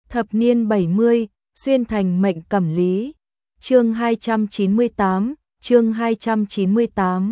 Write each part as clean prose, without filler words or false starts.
Thập niên 70, xuyên thành mệnh cẩm lý. Chương 298, chương 298.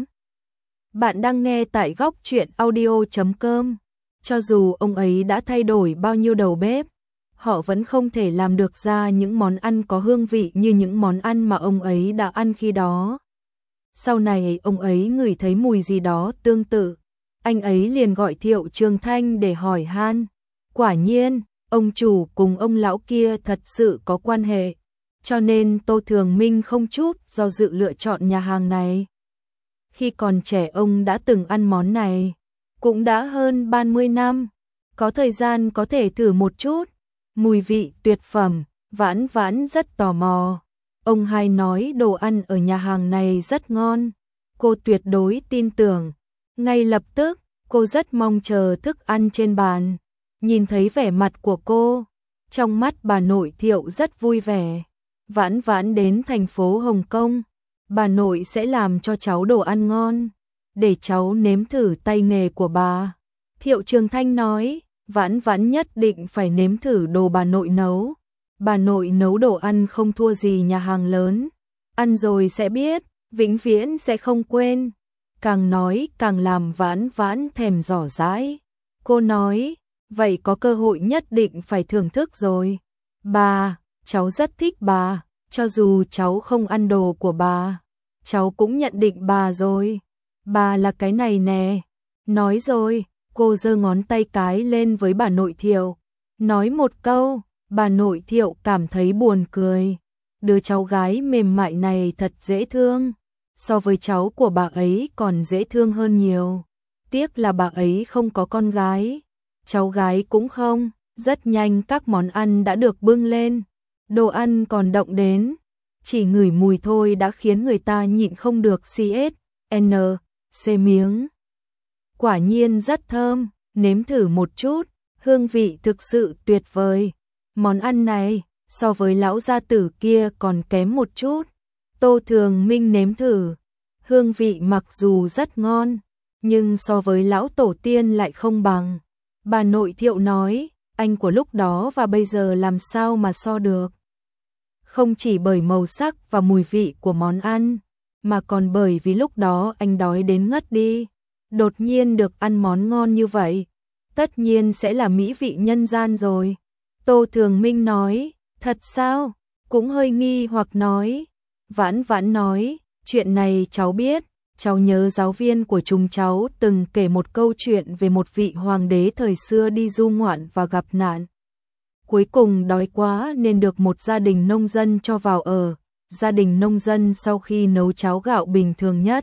Bạn đang nghe tại góc truyện audio.com. Cho dù ông ấy đã thay đổi bao nhiêu đầu bếp, họ vẫn không thể làm được ra những món ăn có hương vị như những món ăn mà ông ấy đã ăn khi đó. Sau này ông ấy ngửi thấy mùi gì đó tương tự, anh ấy liền gọi Thiệu Trường Thanh để hỏi han. Quả nhiên, ông chủ cùng ông lão kia thật sự có quan hệ, cho nên Tô Thường Minh không chút do dự lựa chọn nhà hàng này. Khi còn trẻ ông đã từng ăn món này, cũng đã hơn 30 năm, có thời gian có thể thử một chút, mùi vị tuyệt phẩm, Vãn Vãn rất tò mò. Ông hai nói đồ ăn ở nhà hàng này rất ngon, cô tuyệt đối tin tưởng. Ngay lập tức, cô rất mong chờ thức ăn trên bàn. Nhìn thấy vẻ mặt của cô, trong mắt bà nội Thiệu rất vui vẻ. Vãn Vãn đến thành phố Hồng Kông, bà nội sẽ làm cho cháu đồ ăn ngon, để cháu nếm thử tay nghề của bà. Thiệu Trường Thanh nói, Vãn Vãn nhất định phải nếm thử đồ bà nội nấu. Bà nội nấu đồ ăn không thua gì nhà hàng lớn, ăn rồi sẽ biết, vĩnh viễn sẽ không quên. Càng nói càng làm Vãn Vãn thèm dò dãi. Cô nói, vậy có cơ hội nhất định phải thưởng thức rồi. Bà, cháu rất thích bà, cho dù cháu không ăn đồ của bà, cháu cũng nhận định bà rồi. Bà là cái này nè. Nói rồi, cô giơ ngón tay cái lên với bà nội Thiệu. Nói một câu, bà nội Thiệu cảm thấy buồn cười. Đứa cháu gái mềm mại này thật dễ thương. So với cháu của bà ấy còn dễ thương hơn nhiều. Tiếc là bà ấy không có con gái. Cháu gái cũng không. Rất nhanh các món ăn đã được bưng lên. Đồ ăn còn động đến. Chỉ ngửi mùi thôi đã khiến người ta nhịn không được CSNC miếng. Quả nhiên rất thơm. Nếm thử một chút. Hương vị thực sự tuyệt vời. Món ăn này so với lão gia tử kia còn kém một chút. Tô Thường Minh nếm thử. Hương vị mặc dù rất ngon, nhưng so với lão tổ tiên lại không bằng. Bà nội Thiệu nói, anh của lúc đó và bây giờ làm sao mà so được. Không chỉ bởi màu sắc và mùi vị của món ăn, mà còn bởi vì lúc đó anh đói đến ngất đi. Đột nhiên được ăn món ngon như vậy, tất nhiên sẽ là mỹ vị nhân gian rồi. Tô Thường Minh nói, thật sao? Cũng hơi nghi hoặc nói. Vãn Vãn nói, chuyện này cháu biết, cháu nhớ giáo viên của chúng cháu từng kể một câu chuyện về một vị hoàng đế thời xưa đi du ngoạn và gặp nạn. Cuối cùng đói quá nên được một gia đình nông dân cho vào ở. Gia đình nông dân sau khi nấu cháo gạo bình thường nhất,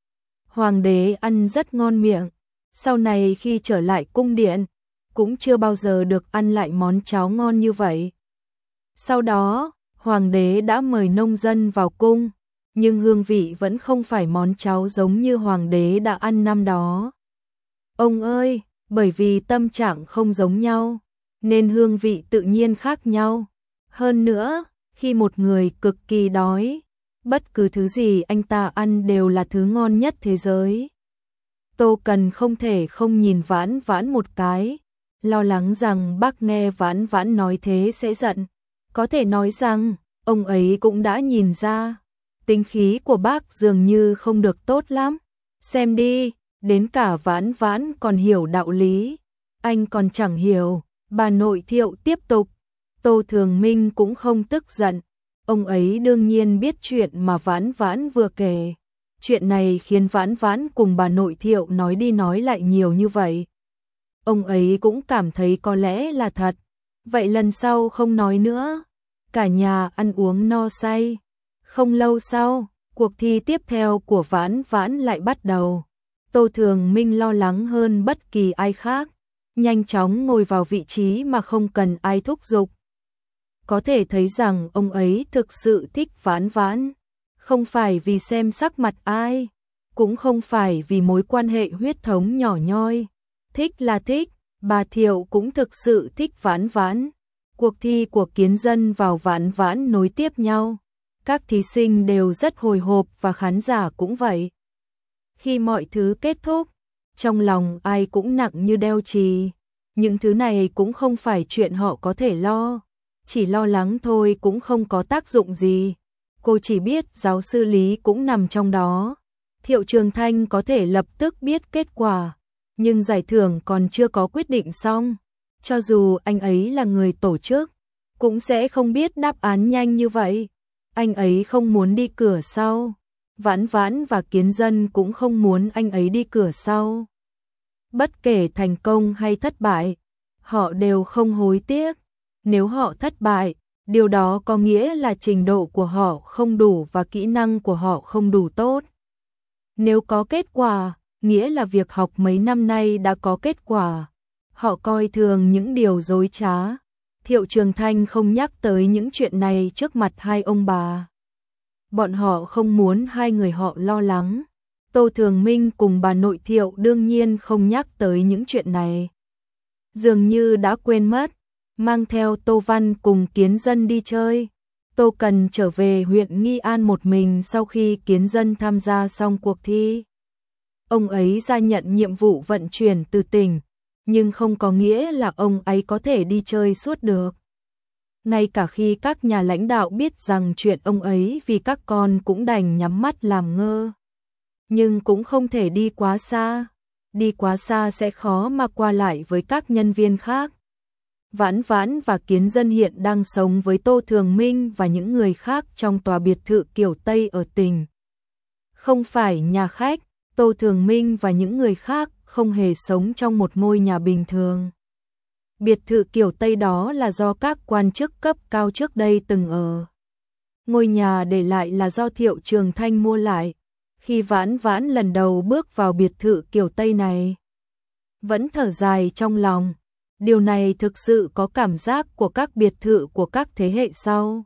hoàng đế ăn rất ngon miệng. Sau này khi trở lại cung điện, cũng chưa bao giờ được ăn lại món cháo ngon như vậy. Sau đó, hoàng đế đã mời nông dân vào cung, nhưng hương vị vẫn không phải món cháo giống như hoàng đế đã ăn năm đó. Ông ơi, bởi vì tâm trạng không giống nhau, nên hương vị tự nhiên khác nhau. Hơn nữa, khi một người cực kỳ đói, bất cứ thứ gì anh ta ăn đều là thứ ngon nhất thế giới. Tô Cần không thể không nhìn Vãn Vãn một cái, lo lắng rằng bác nghe Vãn Vãn nói thế sẽ giận. Có thể nói rằng, ông ấy cũng đã nhìn ra, tính khí của bác dường như không được tốt lắm. Xem đi, đến cả Vãn Vãn còn hiểu đạo lý, anh còn chẳng hiểu. Bà nội Thiệu tiếp tục. Tô Thường Minh cũng không tức giận, ông ấy đương nhiên biết chuyện mà Vãn Vãn vừa kể. Chuyện này khiến Vãn Vãn cùng bà nội Thiệu nói đi nói lại nhiều như vậy. Ông ấy cũng cảm thấy có lẽ là thật. Vậy lần sau không nói nữa. Cả nhà ăn uống no say. Không lâu sau, cuộc thi tiếp theo của Vãn Vãn lại bắt đầu. Tô Thường Minh lo lắng hơn bất kỳ ai khác, nhanh chóng ngồi vào vị trí mà không cần ai thúc giục. Có thể thấy rằng ông ấy thực sự thích Vãn Vãn, không phải vì xem sắc mặt ai, cũng không phải vì mối quan hệ huyết thống nhỏ nhoi. Thích là thích, bà Thiệu cũng thực sự thích Vãn Vãn. Cuộc thi của Kiến Dân vào Vãn Vãn nối tiếp nhau. Các thí sinh đều rất hồi hộp và khán giả cũng vậy. Khi mọi thứ kết thúc, trong lòng ai cũng nặng như đeo chì. Những thứ này cũng không phải chuyện họ có thể lo. chỉ lo lắng thôi cũng không có tác dụng gì. Cô chỉ biết giáo sư Lý cũng nằm trong đó. Thiệu Trường Thanh có thể lập tức biết kết quả, nhưng giải thưởng còn chưa có quyết định xong. Cho dù anh ấy là người tổ chức, cũng sẽ không biết đáp án nhanh như vậy. Anh ấy không muốn đi cửa sau. Vãn Vãn và Kiến Dân cũng không muốn anh ấy đi cửa sau. Bất kể thành công hay thất bại, họ đều không hối tiếc. Nếu họ thất bại, điều đó có nghĩa là trình độ của họ không đủ và kỹ năng của họ không đủ tốt. Nếu có kết quả, nghĩa là việc học mấy năm nay đã có kết quả. Họ coi thường những điều dối trá. Thiệu Trường Thanh không nhắc tới những chuyện này trước mặt hai ông bà. Bọn họ không muốn hai người họ lo lắng. Tô Thường Minh cùng bà nội Thiệu đương nhiên không nhắc tới những chuyện này. Dường như đã quên mất, mang theo Tô Văn cùng Kiến Dân đi chơi. Tô Cần trở về huyện Nghi An một mình sau khi Kiến Dân tham gia xong cuộc thi. Ông ấy ra nhận nhiệm vụ vận chuyển từ tỉnh, nhưng không có nghĩa là ông ấy có thể đi chơi suốt được. Ngay cả khi các nhà lãnh đạo biết rằng chuyện ông ấy vì các con cũng đành nhắm mắt làm ngơ. Nhưng cũng không thể đi quá xa. Đi quá xa sẽ khó mà qua lại với các nhân viên khác. Vãn Vãn và Kiến Dân hiện đang sống với Tô Thường Minh và những người khác trong tòa biệt thự kiểu Tây ở tỉnh. Không phải nhà khách, Tô Thường Minh và những người khác không hề sống trong một ngôi nhà bình thường. Biệt thự kiểu Tây đó là do các quan chức cấp cao trước đây từng ở. Ngôi nhà để lại là do Thiệu Trường Thanh mua lại. Khi Vãn Vãn lần đầu bước vào biệt thự kiểu Tây này, vẫn thở dài trong lòng. Điều này thực sự có cảm giác của các biệt thự của các thế hệ sau.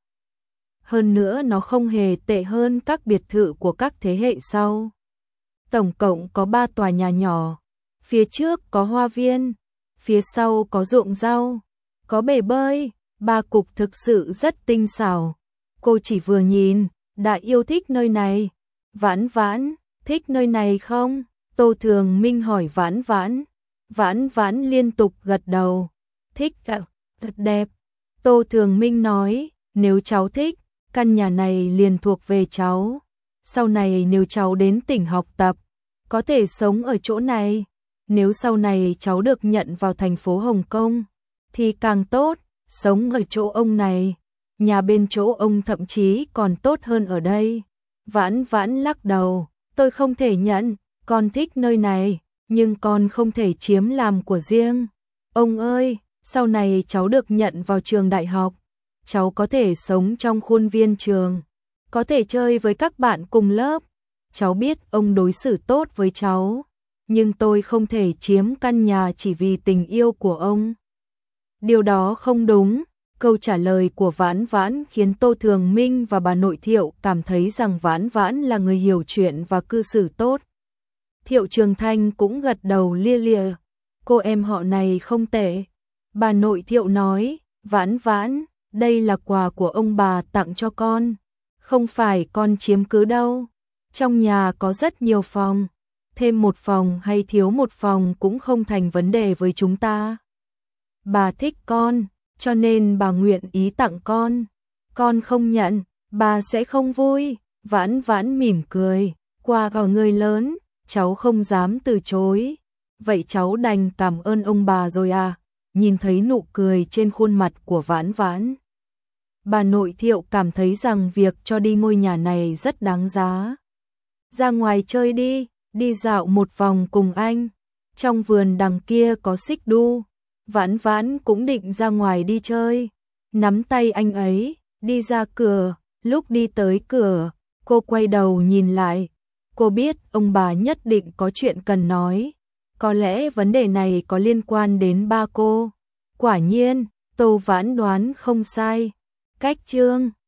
Hơn nữa nó không hề tệ hơn các biệt thự của các thế hệ sau. Tổng cộng có 3 tòa nhà nhỏ. Phía trước có hoa viên, phía sau có ruộng rau, có bể bơi, 3 cục thực sự rất tinh xảo. Cô chỉ vừa nhìn, đã yêu thích nơi này. Vãn Vãn, thích nơi này không? Tô Thường Minh hỏi Vãn Vãn. Vãn Vãn liên tục gật đầu. Thích ạ, thật đẹp. Tô Thường Minh nói, nếu cháu thích, căn nhà này liền thuộc về cháu. Sau này nếu cháu đến tỉnh học tập, có thể sống ở chỗ này. Nếu sau này cháu được nhận vào thành phố Hồng Kông, thì càng tốt, sống ở chỗ ông này. Nhà bên chỗ ông thậm chí còn tốt hơn ở đây. Vãn Vãn lắc đầu, tôi không thể nhận, con thích nơi này, nhưng con không thể chiếm làm của riêng. Ông ơi, sau này cháu được nhận vào trường đại học, cháu có thể sống trong khuôn viên trường, có thể chơi với các bạn cùng lớp. Cháu biết ông đối xử tốt với cháu, nhưng tôi không thể chiếm căn nhà chỉ vì tình yêu của ông. Điều đó không đúng. Câu trả lời của Vãn Vãn khiến Tô Thường Minh và bà nội Thiệu cảm thấy rằng Vãn Vãn là người hiểu chuyện và cư xử tốt. Thiệu Trường Thanh cũng gật đầu lia lịa. Cô em họ này không tệ. Bà nội Thiệu nói, Vãn Vãn, đây là quà của ông bà tặng cho con. Không phải con chiếm cứ đâu. Trong nhà có rất nhiều phòng. Thêm một phòng hay thiếu một phòng cũng không thành vấn đề với chúng ta. Bà thích con, cho nên bà nguyện ý tặng con. Con không nhận, bà sẽ không vui. Vãn Vãn mỉm cười, quà của người lớn, cháu không dám từ chối. Vậy cháu đành cảm ơn ông bà rồi à? Nhìn thấy nụ cười trên khuôn mặt của Vãn Vãn, bà nội Thiệu cảm thấy rằng việc cho đi ngôi nhà này rất đáng giá. Ra ngoài chơi đi, đi dạo một vòng cùng anh. Trong vườn đằng kia có xích đu. Vãn Vãn cũng định ra ngoài đi chơi. Nắm tay anh ấy, đi ra cửa. Lúc đi tới cửa, cô quay đầu nhìn lại. Cô biết ông bà nhất định có chuyện cần nói. Có lẽ vấn đề này có liên quan đến ba cô. Quả nhiên, Tô Vãn đoán không sai. Cách chương